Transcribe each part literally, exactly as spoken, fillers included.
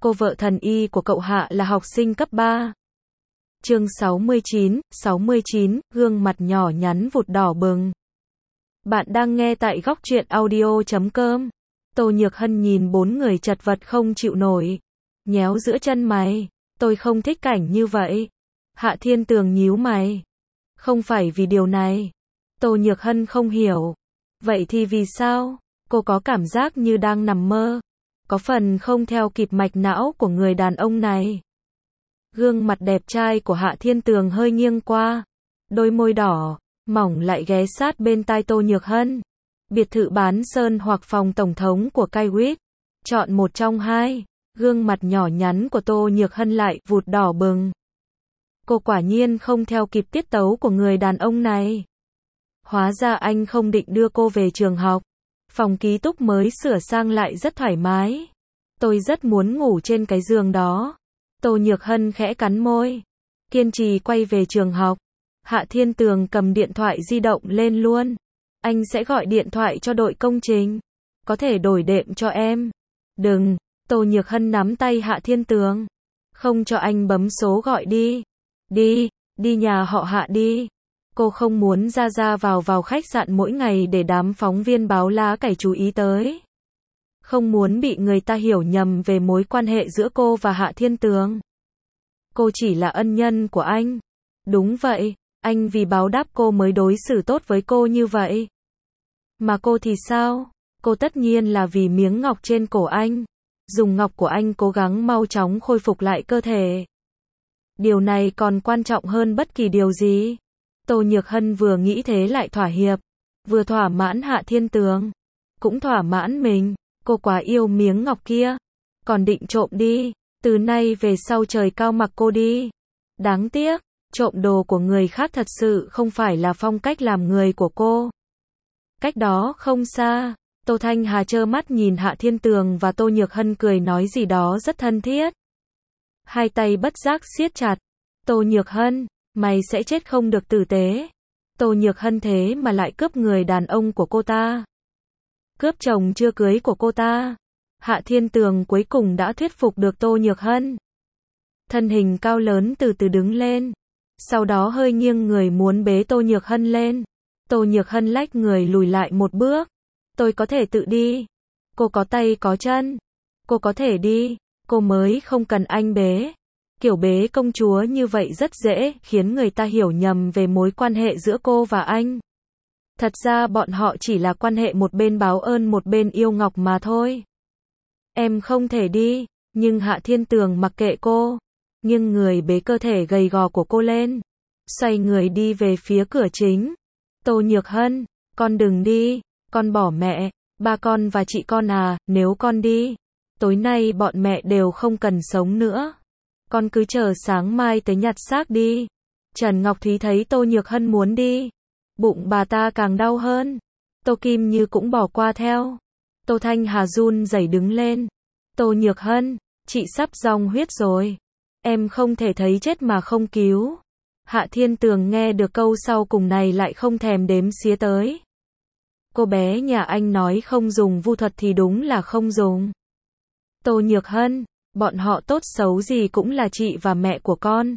cô vợ thần y của cậu Hạ là học sinh cấp ba. Chương sáu mươi chín, sáu mươi chín, gương mặt nhỏ nhắn vụt đỏ bừng. Bạn đang nghe tại góc truyện audio chấm com. Tô Nhược Hân nhìn bốn người chật vật không chịu nổi, nhéo giữa chân mày, tôi không thích cảnh như vậy. Hạ Thiên Tường nhíu mày. Không phải vì điều này. Tô Nhược Hân không hiểu. Vậy thì vì sao? Cô có cảm giác như đang nằm mơ. Có phần không theo kịp mạch não của người đàn ông này. Gương mặt đẹp trai của Hạ Thiên Tường hơi nghiêng qua. Đôi môi đỏ, mỏng lại ghé sát bên tai Tô Nhược Hân. Biệt thự bán sơn hoặc phòng tổng thống của Kaiwit. Chọn một trong hai. Gương mặt nhỏ nhắn của Tô Nhược Hân lại vụt đỏ bừng. Cô quả nhiên không theo kịp tiết tấu của người đàn ông này. Hóa ra anh không định đưa cô về trường học. Phòng ký túc mới sửa sang lại rất thoải mái. Tôi rất muốn ngủ trên cái giường đó. Tô Nhược Hân khẽ cắn môi. Kiên trì quay về trường học. Hạ Thiên Tường cầm điện thoại di động lên luôn. Anh sẽ gọi điện thoại cho đội công trình. Có thể đổi đệm cho em. Đừng. Tô Nhược Hân nắm tay Hạ Thiên Tường. Không cho anh bấm số gọi đi. Đi, đi nhà họ Hạ đi. Cô không muốn ra ra vào vào khách sạn mỗi ngày để đám phóng viên báo lá cải chú ý tới. Không muốn bị người ta hiểu nhầm về mối quan hệ giữa cô và Hạ Thiên Tường. Cô chỉ là ân nhân của anh. Đúng vậy, anh vì báo đáp cô mới đối xử tốt với cô như vậy. Mà cô thì sao? Cô tất nhiên là vì miếng ngọc trên cổ anh. Dùng ngọc của anh cố gắng mau chóng khôi phục lại cơ thể. Điều này còn quan trọng hơn bất kỳ điều gì. Tô Nhược Hân vừa nghĩ thế lại thỏa hiệp. Vừa thỏa mãn Hạ Thiên Tường. Cũng thỏa mãn mình. Cô quá yêu miếng ngọc kia. Còn định trộm đi. Từ nay về sau trời cao mặc cô đi. Đáng tiếc. Trộm đồ của người khác thật sự không phải là phong cách làm người của cô. Cách đó không xa. Tô Thanh Hà trơ mắt nhìn Hạ Thiên Tường và Tô Nhược Hân cười nói gì đó rất thân thiết. Hai tay bất giác siết chặt. Tô Nhược Hân, mày sẽ chết không được tử tế. Tô Nhược Hân thế mà lại cướp người đàn ông của cô ta. Cướp chồng chưa cưới của cô ta. Hạ Thiên Tường cuối cùng đã thuyết phục được Tô Nhược Hân. Thân hình cao lớn từ từ đứng lên. Sau đó hơi nghiêng người muốn bế Tô Nhược Hân lên. Tô Nhược Hân lách người lùi lại một bước. Tôi có thể tự đi. Cô có tay có chân. Cô có thể đi. Cô mới không cần anh bế. Kiểu bế công chúa như vậy rất dễ khiến người ta hiểu nhầm về mối quan hệ giữa cô và anh. Thật ra bọn họ chỉ là quan hệ một bên báo ơn một bên yêu ngọc mà thôi. Em không thể đi. Nhưng Hạ Thiên Tường mặc kệ cô. Nhưng người bế cơ thể gầy gò của cô lên. Xoay người đi về phía cửa chính. Tô Nhược Hân, con đừng đi. Con bỏ mẹ, ba con và chị con à, nếu con đi. Tối nay bọn mẹ đều không cần sống nữa. Con cứ chờ sáng mai tới nhặt xác đi. Trần Ngọc Thúy thấy Tô Nhược Hân muốn đi. Bụng bà ta càng đau hơn. Tô Kim Như cũng bỏ qua theo. Tô Thanh Hà run rẩy đứng lên. Tô Nhược Hân, chị sắp dòng huyết rồi. Em không thể thấy chết mà không cứu. Hạ Thiên Tường nghe được câu sau cùng này lại không thèm đếm xía tới. Cô bé nhà anh nói không dùng vu thuật thì đúng là không dùng. Tô Nhược Hân, bọn họ tốt xấu gì cũng là chị và mẹ của con.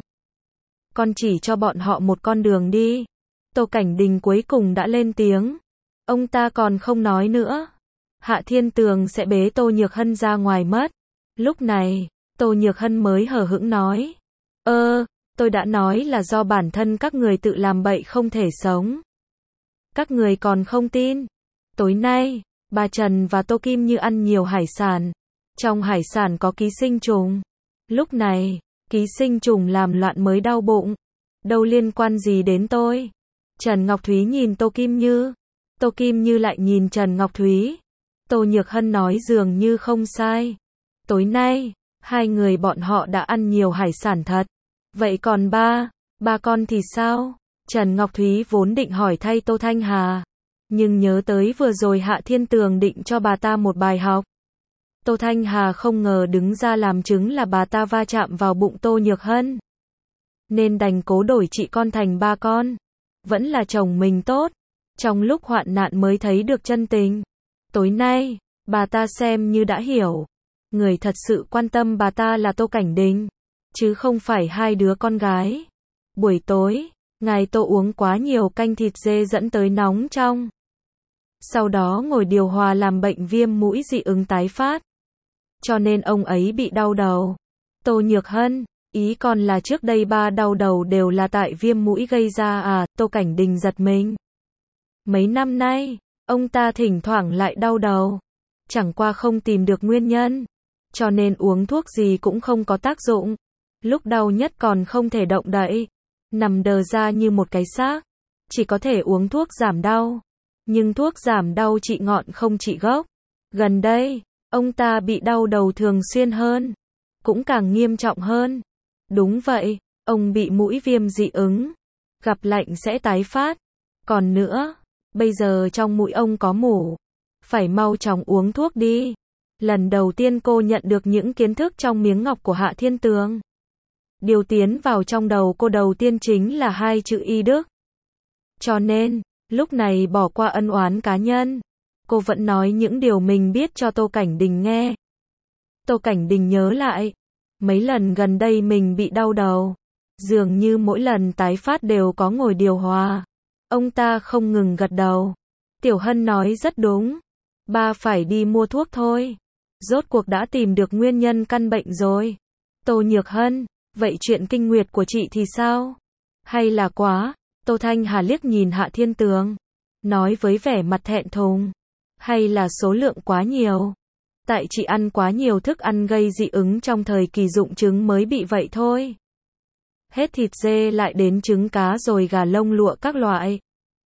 Con chỉ cho bọn họ một con đường đi. Tô Cảnh Đình cuối cùng đã lên tiếng. Ông ta còn không nói nữa. Hạ Thiên Tường sẽ bế Tô Nhược Hân ra ngoài mất. Lúc này, Tô Nhược Hân mới hờ hững nói. Ơ, tôi đã nói là do bản thân các người tự làm bậy không thể sống. Các người còn không tin. Tối nay, bà Trần và Tô Kim Như ăn nhiều hải sản. Trong hải sản có ký sinh trùng. Lúc này, ký sinh trùng làm loạn mới đau bụng. Đâu liên quan gì đến tôi. Trần Ngọc Thúy nhìn Tô Kim Như. Tô Kim Như lại nhìn Trần Ngọc Thúy. Tô Nhược Hân nói dường như không sai. Tối nay, hai người bọn họ đã ăn nhiều hải sản thật. Vậy còn ba, ba con thì sao? Trần Ngọc Thúy vốn định hỏi thay Tô Thanh Hà. Nhưng nhớ tới vừa rồi Hạ Thiên Tường định cho bà ta một bài học. Tô Thanh Hà không ngờ đứng ra làm chứng là bà ta va chạm vào bụng Tô Nhược Hân. Nên đành cố đổi chị con thành ba con. Vẫn là chồng mình tốt. Trong lúc hoạn nạn mới thấy được chân tình. Tối nay, bà ta xem như đã hiểu. Người thật sự quan tâm bà ta là Tô Cảnh Đình, chứ không phải hai đứa con gái. Buổi tối, ngài Tô uống quá nhiều canh thịt dê dẫn tới nóng trong. Sau đó ngồi điều hòa làm bệnh viêm mũi dị ứng tái phát. Cho nên ông ấy bị đau đầu. Tô Nhược Hân, ý còn là trước đây ba đau đầu đều là tại viêm mũi gây ra à? Tô Cảnh Đình giật mình. Mấy năm nay, ông ta thỉnh thoảng lại đau đầu. Chẳng qua không tìm được nguyên nhân. Cho nên uống thuốc gì cũng không có tác dụng. Lúc đau nhất còn không thể động đậy. Nằm đờ ra như một cái xác. Chỉ có thể uống thuốc giảm đau. Nhưng thuốc giảm đau trị ngọn không trị gốc. Gần đây, ông ta bị đau đầu thường xuyên hơn. Cũng càng nghiêm trọng hơn. Đúng vậy, ông bị mũi viêm dị ứng. Gặp lạnh sẽ tái phát. Còn nữa, bây giờ trong mũi ông có mủ. Phải mau chóng uống thuốc đi. Lần đầu tiên cô nhận được những kiến thức trong miếng ngọc của Hạ Thiên Tường. Điều tiến vào trong đầu cô đầu tiên chính là hai chữ y đức. Cho nên, lúc này bỏ qua ân oán cá nhân. Cô vẫn nói những điều mình biết cho Tô Cảnh Đình nghe. Tô Cảnh Đình nhớ lại. Mấy lần gần đây mình bị đau đầu. Dường như mỗi lần tái phát đều có ngồi điều hòa. Ông ta không ngừng gật đầu. Tiểu Hân nói rất đúng. Ba phải đi mua thuốc thôi. Rốt cuộc đã tìm được nguyên nhân căn bệnh rồi. Tô Nhược Hân, vậy chuyện kinh nguyệt của chị thì sao? Hay là quá? Tô Thanh Hà liếc nhìn Hạ Thiên Tường. Nói với vẻ mặt thẹn thùng. Hay là số lượng quá nhiều? Tại chị ăn quá nhiều thức ăn gây dị ứng trong thời kỳ rụng trứng mới bị vậy thôi. Hết thịt dê lại đến trứng cá rồi gà lông lụa các loại.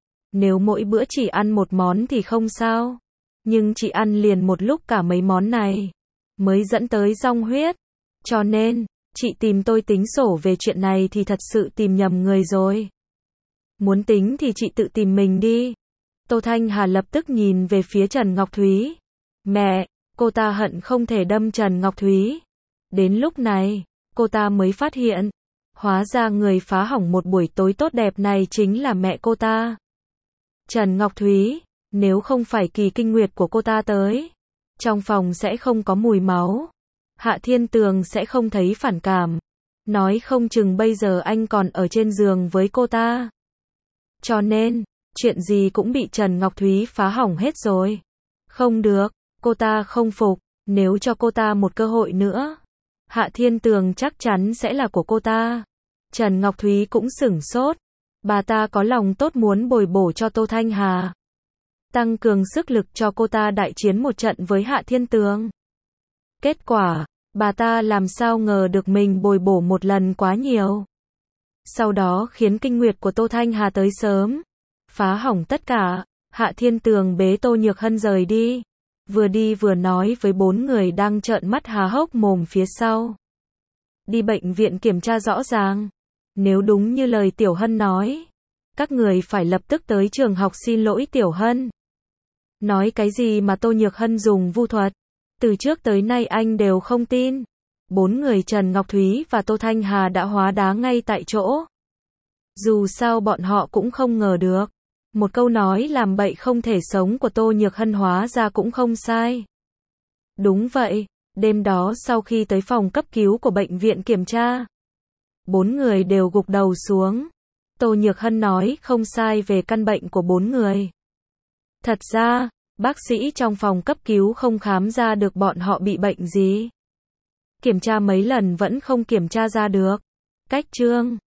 Nếu mỗi bữa chỉ ăn một món thì không sao. Nhưng chị ăn liền một lúc cả mấy món này. Mới dẫn tới dong huyết. Cho nên, chị tìm tôi tính sổ về chuyện này thì thật sự tìm nhầm người rồi. Muốn tính thì chị tự tìm mình đi. Tô Thanh Hà lập tức nhìn về phía Trần Ngọc Thúy. Mẹ, cô ta hận không thể đâm Trần Ngọc Thúy. Đến lúc này, cô ta mới phát hiện. Hóa ra người phá hỏng một buổi tối tốt đẹp này chính là mẹ cô ta. Trần Ngọc Thúy, nếu không phải kỳ kinh nguyệt của cô ta tới, trong phòng sẽ không có mùi máu. Hạ Thiên Tường sẽ không thấy phản cảm. Nói không chừng bây giờ anh còn ở trên giường với cô ta. Cho nên, chuyện gì cũng bị Trần Ngọc Thúy phá hỏng hết rồi. Không được, cô ta không phục. Nếu cho cô ta một cơ hội nữa, Hạ Thiên Tường chắc chắn sẽ là của cô ta. Trần Ngọc Thúy cũng sửng sốt. Bà ta có lòng tốt muốn bồi bổ cho Tô Thanh Hà. Tăng cường sức lực cho cô ta đại chiến một trận với Hạ Thiên Tường. Kết quả, bà ta làm sao ngờ được mình bồi bổ một lần quá nhiều. Sau đó khiến kinh nguyệt của Tô Thanh Hà tới sớm. Phá hỏng tất cả. Hạ Thiên Tường bế Tô Nhược Hân rời đi. Vừa đi vừa nói với bốn người đang trợn mắt há hốc mồm phía sau. Đi bệnh viện kiểm tra rõ ràng. Nếu đúng như lời Tiểu Hân nói, các người phải lập tức tới trường học xin lỗi Tiểu Hân. Nói cái gì mà Tô Nhược Hân dùng vu thuật? Từ trước tới nay anh đều không tin. Bốn người Trần Ngọc Thúy và Tô Thanh Hà đã hóa đá ngay tại chỗ. Dù sao bọn họ cũng không ngờ được. Một câu nói làm bậy không thể sống của Tô Nhược Hân hóa ra cũng không sai. Đúng vậy, đêm đó sau khi tới phòng cấp cứu của bệnh viện kiểm tra, bốn người đều gục đầu xuống. Tô Nhược Hân nói không sai về căn bệnh của bốn người. Thật ra, bác sĩ trong phòng cấp cứu không khám ra được bọn họ bị bệnh gì. Kiểm tra mấy lần vẫn không kiểm tra ra được. Cách chương